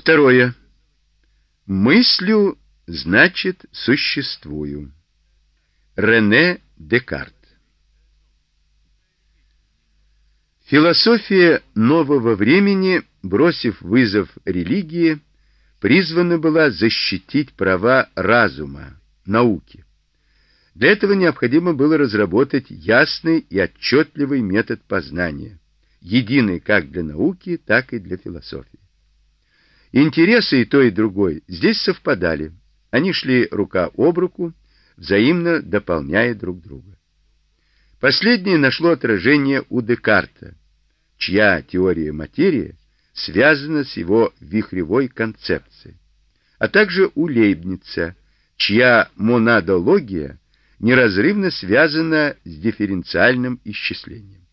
Второе. Мыслю, значит, существую. Рене Декарт. Философия нового времени, бросив вызов религии, призвана была защитить права разума, науки. Для этого необходимо было разработать ясный и отчетливый метод познания, единый как для науки, так и для философии. Интересы и той, и другой здесь совпадали. Они шли рука об руку, взаимно дополняя друг друга. Последнее нашло отражение у Декарта, чья теория материи связана с его вихревой концепцией, а также у Лейбница, чья монадология неразрывно связана с дифференциальным исчислением.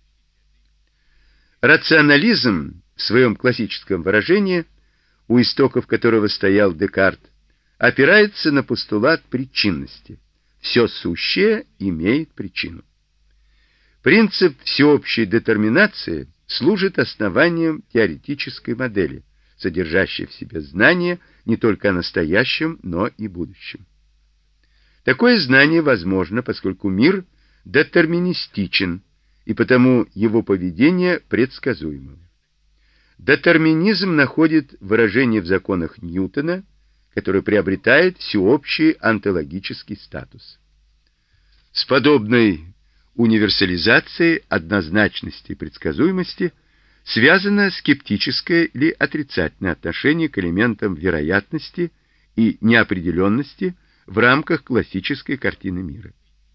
Рационализм в своем классическом выражении, у истоков которого стоял Декарт, опирается на постулат причинности. Все сущее имеет причину. Принцип всеобщей детерминации служит основанием теоретической модели, содержащей в себе знание не только о настоящем, но и будущем. Такое знание возможно, поскольку мир детерминистичен, и потому его поведение предсказуемо. Детерминизм находит выражение в законах Ньютона, который приобретает всеобщий онтологический статус. С подобной универсализацией однозначности и предсказуемости связано скептическое или отрицательное отношение к элементам вероятности и неопределенности в рамках классической картины мира.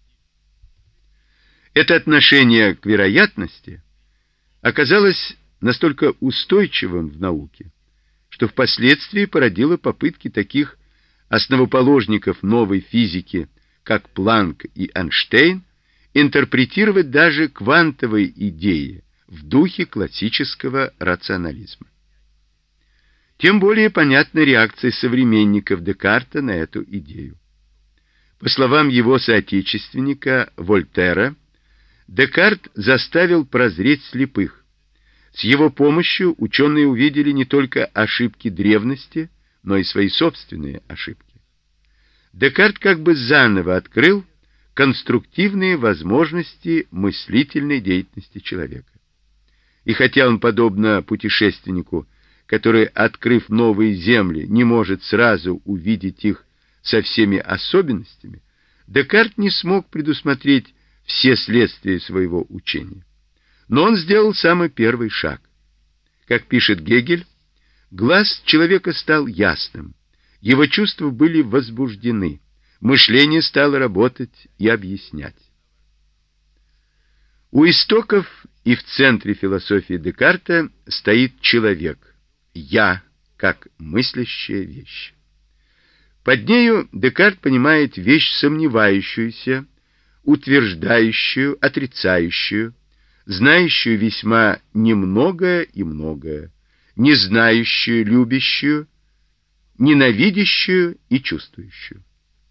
Это отношение к вероятности оказалось настолько устойчивым в науке, что впоследствии породило попытки таких основоположников новой физики, как Планк и Эйнштейн, интерпретировать даже квантовые идеи в духе классического рационализма. Тем более понятна реакция современников Декарта на эту идею. По словам его соотечественника Вольтера, Декарт заставил прозреть слепых. С его помощью ученые увидели не только ошибки древности, но и свои собственные ошибки. Декарт как бы заново открыл конструктивные возможности мыслительной деятельности человека. И хотя он, подобно путешественнику, который, открыв новые земли, не может сразу увидеть их со всеми особенностями, Декарт не смог предусмотреть все следствия своего учения. Но он сделал самый первый шаг. Как пишет Гегель, глаз человека стал ясным, его чувства были возбуждены, мышление стало работать и объяснять. У истоков и в центре философии Декарта стоит человек, «я», как мыслящая вещь. Под нею Декарт понимает вещь сомневающуюся, утверждающую, отрицающую, знающую весьма немногое и многое, не знающую, любящую, ненавидящую и чувствующую.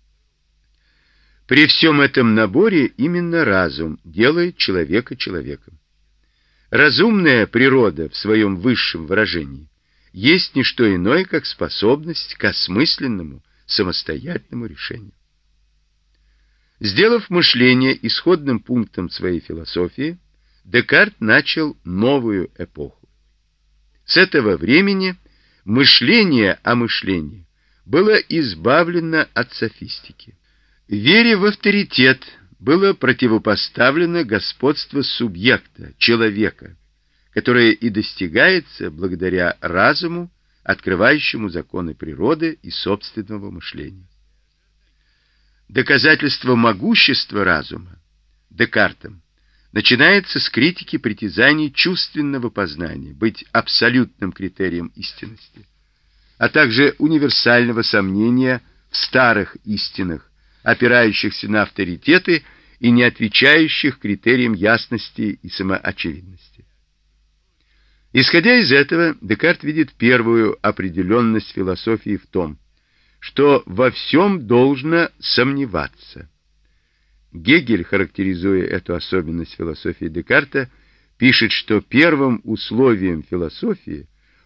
При всем этом наборе именно разум делает человека человеком. Разумная природа в своем высшем выражении есть не что иное, как способность к осмысленному, самостоятельному решению. Сделав мышление исходным пунктом своей философии, Декарт начал новую эпоху. С этого времени мышление о мышлении было избавлено от софистики. Вере в авторитет было противопоставлено господство субъекта, человека, которое и достигается благодаря разуму, открывающему законы природы и собственного мышления. Доказательство могущества разума Декартом начинается с критики притязаний чувственного познания быть абсолютным критерием истинности, а также универсального сомнения в старых истинах, опирающихся на авторитеты и не отвечающих критериям ясности и самоочевидности. Исходя из этого, Декарт видит первую определенность философии в том, что во всем должно сомневаться. Гегель, характеризуя эту особенность философии Декарта, пишет, что первым условием философии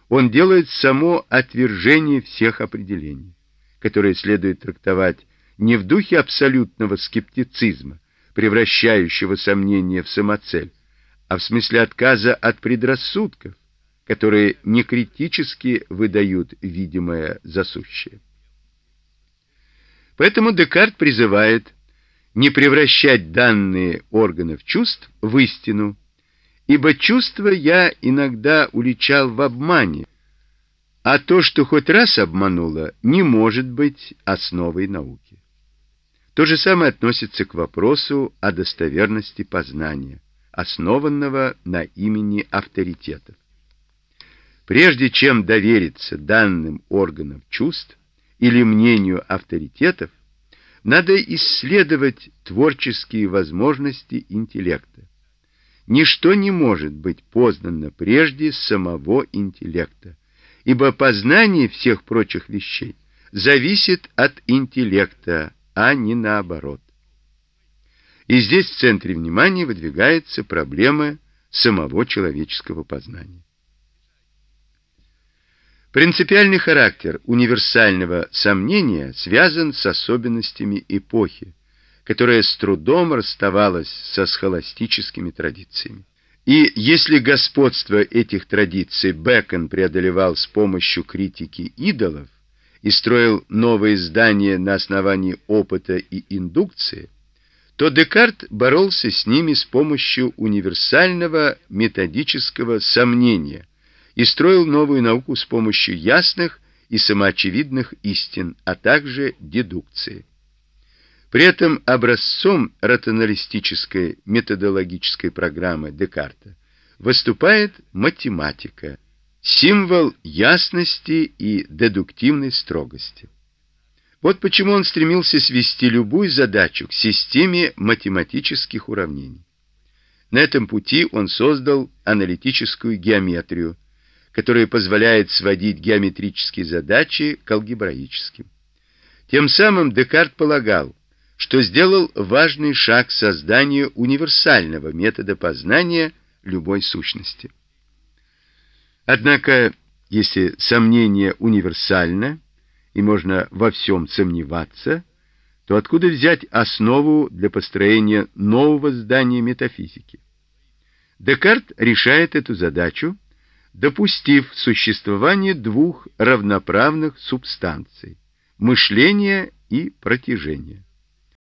он делает само отвержение всех определений, которые следует трактовать не в духе абсолютного скептицизма, превращающего сомнение в самоцель, а в смысле отказа от предрассудков, которые некритически выдают видимое за сущее. Поэтому Декарт призывает не превращать данные органов чувств в истину, ибо чувства я иногда уличал в обмане, а то, что хоть раз обмануло, не может быть основой науки. То же самое относится к вопросу о достоверности познания, основанного на имени авторитетов. Прежде чем довериться данным органам чувств или мнению авторитетов, надо исследовать творческие возможности интеллекта. Ничто не может быть познано прежде самого интеллекта, ибо познание всех прочих вещей зависит от интеллекта, а не наоборот. И здесь в центре внимания выдвигается проблема самого человеческого познания. Принципиальный характер универсального сомнения связан с особенностями эпохи, которая с трудом расставалась со схоластическими традициями. И если господство этих традиций Бэкон преодолевал с помощью критики идолов и строил новые здания на основании опыта и индукции, то Декарт боролся с ними с помощью универсального методического сомнения и строил новую науку с помощью ясных и самоочевидных истин, а также дедукции. При этом образцом рационалистической методологической программы Декарта выступает математика, символ ясности и дедуктивной строгости. Вот почему он стремился свести любую задачу к системе математических уравнений. На этом пути он создал аналитическую геометрию, которая позволяет сводить геометрические задачи к алгебраическим. Тем самым Декарт полагал, что сделал важный шаг к созданию универсального метода познания любой сущности. Однако, если сомнение универсально, и можно во всем сомневаться, то откуда взять основу для построения нового здания метафизики? Декарт решает эту задачу, допустив существование двух равноправных субстанций – мышления и протяжения.